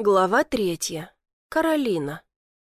Глава 3. Каролина.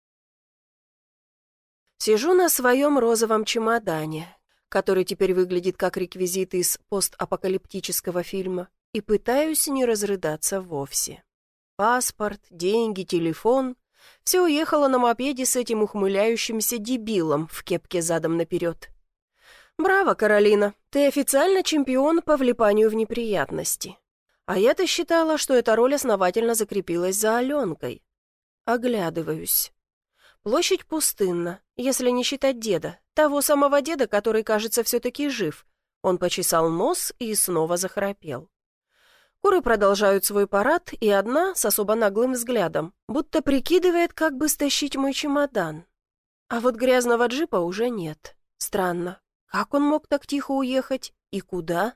Сижу на своем розовом чемодане, который теперь выглядит как реквизит из постапокалиптического фильма, и пытаюсь не разрыдаться вовсе. Паспорт, деньги, телефон — все уехало на мопеде с этим ухмыляющимся дебилом в кепке задом наперед. Браво, Каролина, ты официально чемпион по влипанию в неприятности. А я-то считала, что эта роль основательно закрепилась за Аленкой. Оглядываюсь. Площадь пустынна, если не считать деда, того самого деда, который, кажется, все-таки жив. Он почесал нос и снова захрапел. Куры продолжают свой парад, и одна с особо наглым взглядом, будто прикидывает, как бы стащить мой чемодан. А вот грязного джипа уже нет. Странно, как он мог так тихо уехать и куда?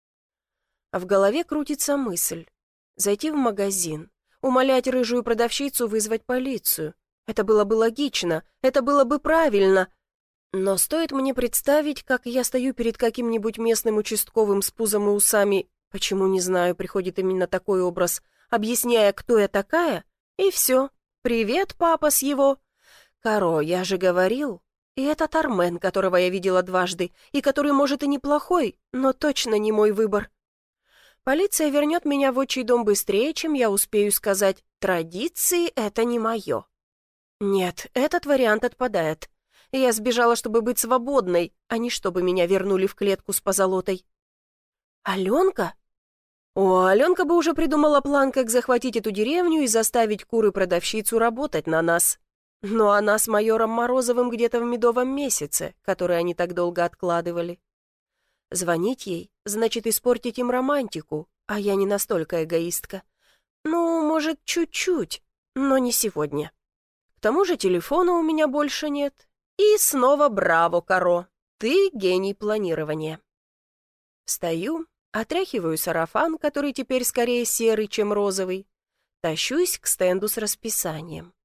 А в голове крутится мысль. Зайти в магазин, умолять рыжую продавщицу вызвать полицию. Это было бы логично, это было бы правильно. Но стоит мне представить, как я стою перед каким-нибудь местным участковым с пузом и усами, почему, не знаю, приходит именно такой образ, объясняя, кто я такая, и все. Привет, папа с его. Каро, я же говорил. И этот Армен, которого я видела дважды, и который, может, и неплохой, но точно не мой выбор. Полиция вернет меня в отчий дом быстрее, чем я успею сказать «традиции — это не мое». Нет, этот вариант отпадает. Я сбежала, чтобы быть свободной, а не чтобы меня вернули в клетку с позолотой. Аленка? О, Аленка бы уже придумала план, как захватить эту деревню и заставить куры-продавщицу работать на нас. Но она с майором Морозовым где-то в медовом месяце, который они так долго откладывали. Звонить ей значит испортить им романтику, а я не настолько эгоистка. Ну, может, чуть-чуть, но не сегодня. К тому же телефона у меня больше нет. И снова браво, Каро, ты гений планирования. Встаю, отряхиваю сарафан, который теперь скорее серый, чем розовый. Тащусь к стенду с расписанием.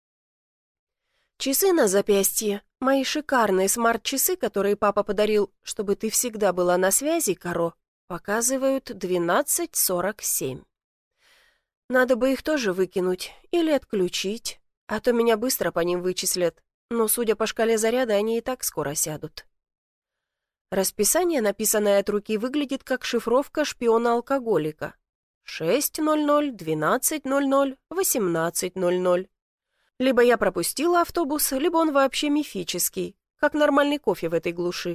Часы на запястье, мои шикарные смарт-часы, которые папа подарил, чтобы ты всегда была на связи, Каро, показывают 12:47. Надо бы их тоже выкинуть или отключить, а то меня быстро по ним вычислят, но, судя по шкале заряда, они и так скоро сядут. Расписание, написанное от руки, выглядит как шифровка шпиона-алкоголика. 6:00, 12:00, 18:00. Либо я пропустила автобус, либо он вообще мифический, как нормальный кофе в этой глуши.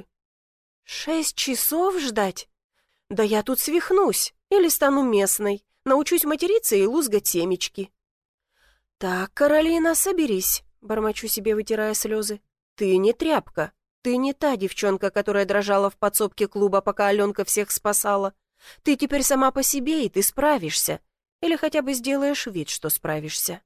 6 часов ждать? Да я тут свихнусь, или стану местной, научусь материться и лузгать семечки. Так, Каролина, соберись, бормочу себе, вытирая слезы. Ты не тряпка, ты не та девчонка, которая дрожала в подсобке клуба, пока Аленка всех спасала. Ты теперь сама по себе, и ты справишься. Или хотя бы сделаешь вид, что справишься.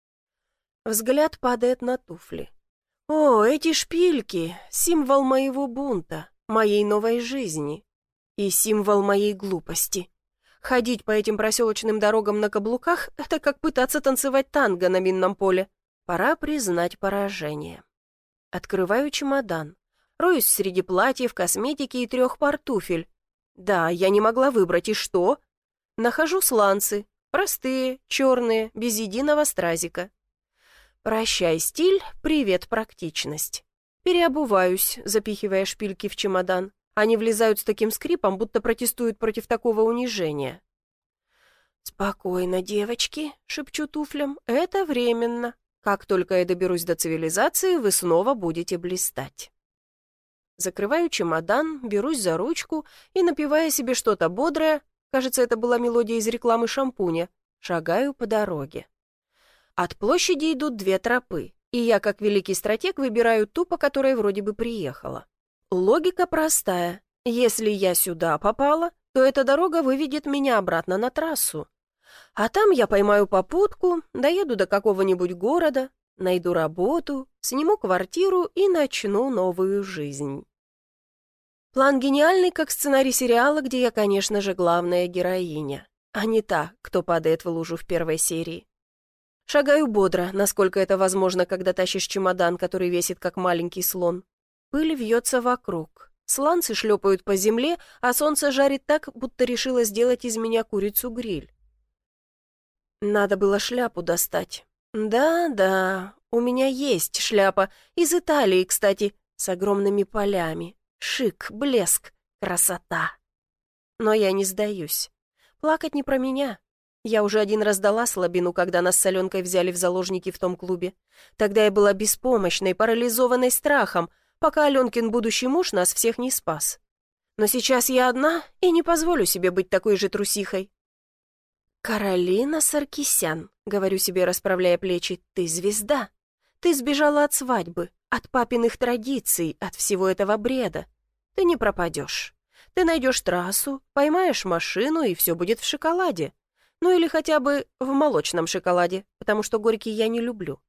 Взгляд падает на туфли. О, эти шпильки — символ моего бунта, моей новой жизни. И символ моей глупости. Ходить по этим проселочным дорогам на каблуках — это как пытаться танцевать танго на минном поле. Пора признать поражение. Открываю чемодан. Роюсь среди платьев, косметики и 3 пар туфель. Да, я не могла выбрать, и что? Нахожу сланцы. Простые, черные, без единого стразика. Прощай, стиль, привет, практичность. Переобуваюсь, запихивая шпильки в чемодан. Они влезают с таким скрипом, будто протестуют против такого унижения. «Спокойно, девочки», — шепчу туфлям, — «это временно. Как только я доберусь до цивилизации, вы снова будете блистать». Закрываю чемодан, берусь за ручку и, напевая себе что-то бодрое, кажется, это была мелодия из рекламы шампуня, шагаю по дороге. От площади идут 2 тропы, и я, как великий стратег, выбираю ту, по которой вроде бы приехала. Логика простая. Если я сюда попала, то эта дорога выведет меня обратно на трассу. А там я поймаю попутку, доеду до какого-нибудь города, найду работу, сниму квартиру и начну новую жизнь. План гениальный, как сценарий сериала, где я, конечно же, главная героиня, а не та, кто падает в лужу в первой серии. Шагаю бодро, насколько это возможно, когда тащишь чемодан, который весит как маленький слон. Пыль вьется вокруг. Сланцы шлепают по земле, а солнце жарит так, будто решило сделать из меня курицу-гриль. Надо было шляпу достать. Да, у меня есть шляпа. Из Италии, кстати, с огромными полями. Шик, блеск, красота. Но я не сдаюсь. Плакать не про меня. Я уже один раз дала слабину, когда нас с Аленкой взяли в заложники в том клубе. Тогда я была беспомощной, парализованной страхом, пока Аленкин будущий муж нас всех не спас. Но сейчас я одна и не позволю себе быть такой же трусихой. «Каролина Саркисян», — говорю себе, расправляя плечи, — «ты звезда. Ты сбежала от свадьбы, от папиных традиций, от всего этого бреда. Ты не пропадешь. Ты найдешь трассу, поймаешь машину, и все будет в шоколаде. Ну или хотя бы в молочном шоколаде, потому что горький я не люблю».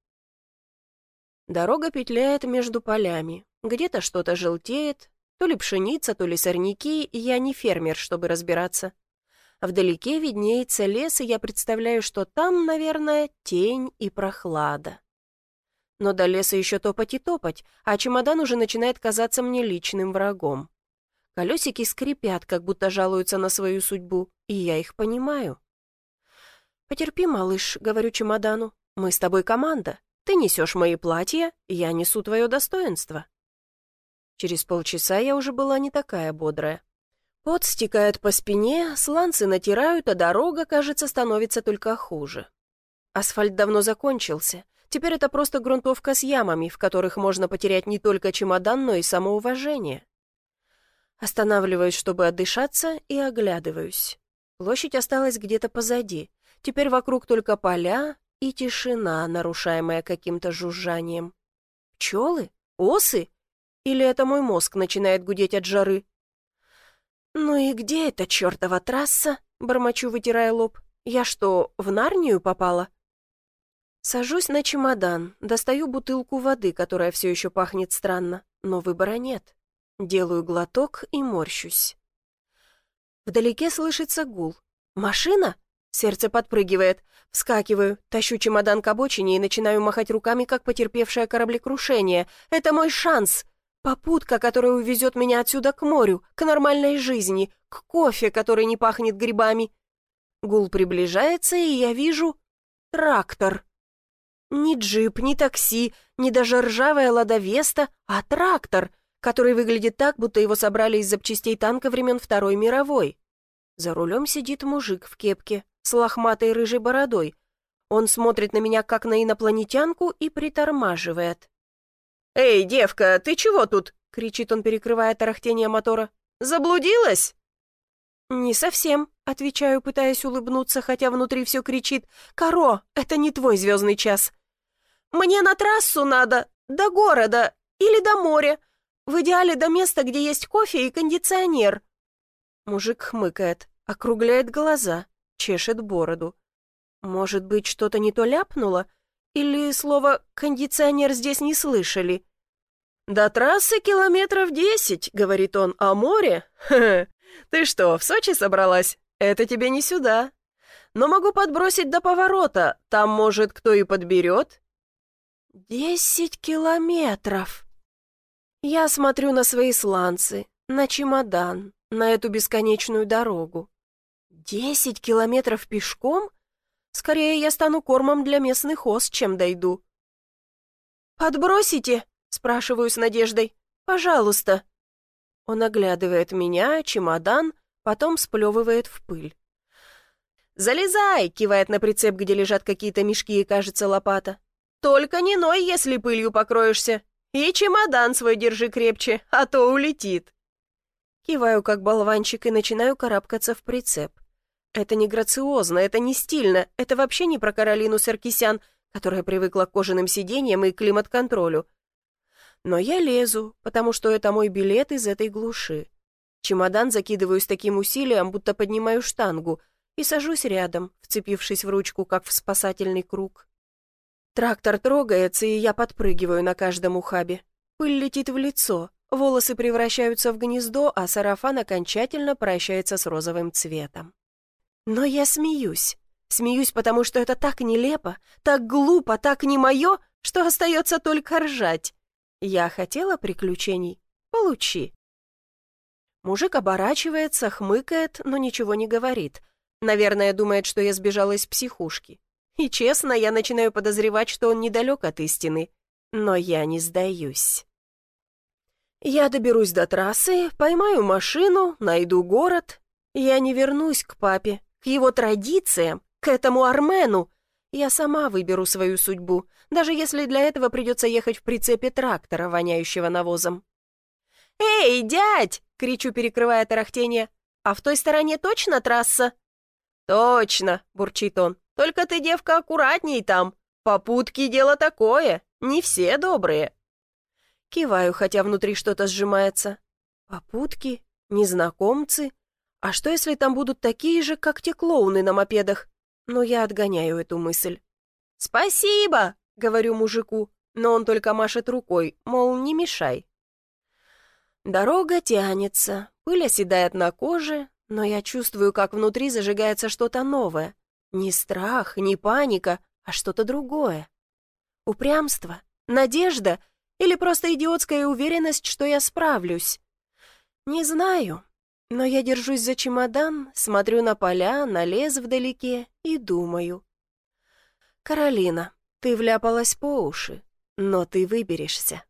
Дорога петляет между полями. Где-то что-то желтеет, то ли пшеница, то ли сорняки, и я не фермер, чтобы разбираться. Вдалеке виднеется лес, и я представляю, что там, наверное, тень и прохлада. Но до леса еще топать и топать, а чемодан уже начинает казаться мне личным врагом. Колесики скрипят, как будто жалуются на свою судьбу, и я их понимаю. «Потерпи, малыш», — говорю чемодану, — «мы с тобой команда. Ты несешь мои платья, я несу твое достоинство». Через полчаса я уже была не такая бодрая. Пот стекает по спине, сланцы натирают, а дорога, кажется, становится только хуже. Асфальт давно закончился. Теперь это просто грунтовка с ямами, в которых можно потерять не только чемодан, но и самоуважение. Останавливаюсь, чтобы отдышаться, и оглядываюсь. Площадь осталась где-то позади. Теперь вокруг только поля и тишина, нарушаемая каким-то жужжанием. Пчелы? Осы? Или это мой мозг начинает гудеть от жары? «Ну и где эта чертова трасса?» — бормочу, вытирая лоб. «Я что, в Нарнию попала?» Сажусь на чемодан, достаю бутылку воды, которая все еще пахнет странно, но выбора нет. Делаю глоток и морщусь. Вдалеке слышится гул. «Машина?» Сердце подпрыгивает. Вскакиваю, тащу чемодан к обочине и начинаю махать руками, как потерпевшее кораблекрушение. «Это мой шанс!» Попутка, которая увезет меня отсюда к морю, к нормальной жизни, к кофе, который не пахнет грибами. Гул приближается, и я вижу трактор. Ни джип, ни такси, ни даже ржавая «Лада Веста», а трактор, который выглядит так, будто его собрали из запчастей танка времен Второй мировой. За рулем сидит мужик в кепке с лохматой рыжей бородой. Он смотрит на меня, как на инопланетянку, и притормаживает. «Эй, девка, ты чего тут?» — кричит он, перекрывая тарахтение мотора. «Заблудилась?» «Не совсем», — отвечаю, пытаясь улыбнуться, хотя внутри все кричит. «Каро, это не твой звездный час». «Мне на трассу надо, до города или до моря. В идеале до места, где есть кофе и кондиционер». Мужик хмыкает, округляет глаза, чешет бороду. «Может быть, что-то не то ляпнуло? Или слово «кондиционер» здесь не слышали?» «До трассы километров 10, — говорит он, — а море? Ха-ха. Ты что, в Сочи собралась? Это тебе не сюда. Но могу подбросить до поворота, там, может, кто и подберет». 10 километров. Я смотрю на свои сланцы, на чемодан, на эту бесконечную дорогу. 10 километров пешком? Скорее я стану кормом для местных ос, чем дойду. «Подбросите?» — спрашиваю с надеждой. «Пожалуйста». Он оглядывает меня, чемодан, потом сплевывает в пыль. «Залезай!» — кивает на прицеп, где лежат какие-то мешки и, кажется, лопата. «Только не ной, если пылью покроешься. И чемодан свой держи крепче, а то улетит». Киваю, как болванчик, и начинаю карабкаться в прицеп. Это не грациозно, это не стильно, это вообще не про Каролину Саркисян, которая привыкла к кожаным сиденьям и климат-контролю. Но я лезу, потому что это мой билет из этой глуши. Чемодан закидываю с таким усилием, будто поднимаю штангу, и сажусь рядом, вцепившись в ручку, как в спасательный круг. Трактор трогается, и я подпрыгиваю на каждом ухабе. Пыль летит в лицо, волосы превращаются в гнездо, а сарафан окончательно прощается с розовым цветом. Но я смеюсь. Смеюсь, потому что это так нелепо, так глупо, так не мое, что остается только ржать. Я хотела приключений? Получи. Мужик оборачивается, хмыкает, но ничего не говорит. Наверное, думает, что я сбежала из психушки. И честно, я начинаю подозревать, что он недалек от истины. Но я не сдаюсь. Я доберусь до трассы, поймаю машину, найду город. Я не вернусь к папе, к его традициям, к этому Армену. Я сама выберу свою судьбу, даже если для этого придется ехать в прицепе трактора, воняющего навозом. «Эй, дядь!» — кричу, перекрывая тарахтение. «А в той стороне точно трасса?» «Точно!» — бурчит он. «Только ты, девка, аккуратней там. Попутки — дело такое, не все добрые». Киваю, хотя внутри что-то сжимается. Попутки? Незнакомцы? А что, если там будут такие же, как те клоуны на мопедах? Но я отгоняю эту мысль. «Спасибо!» — говорю мужику, но он только машет рукой, мол, не мешай. Дорога тянется, пыль оседает на коже, но я чувствую, как внутри зажигается что-то новое. Не страх, не паника, а что-то другое. Упрямство, надежда или просто идиотская уверенность, что я справлюсь? Не знаю, но я держусь за чемодан, смотрю на поля, на лес вдалеке и думаю. «Каролина, ты вляпалась по уши, но ты выберешься».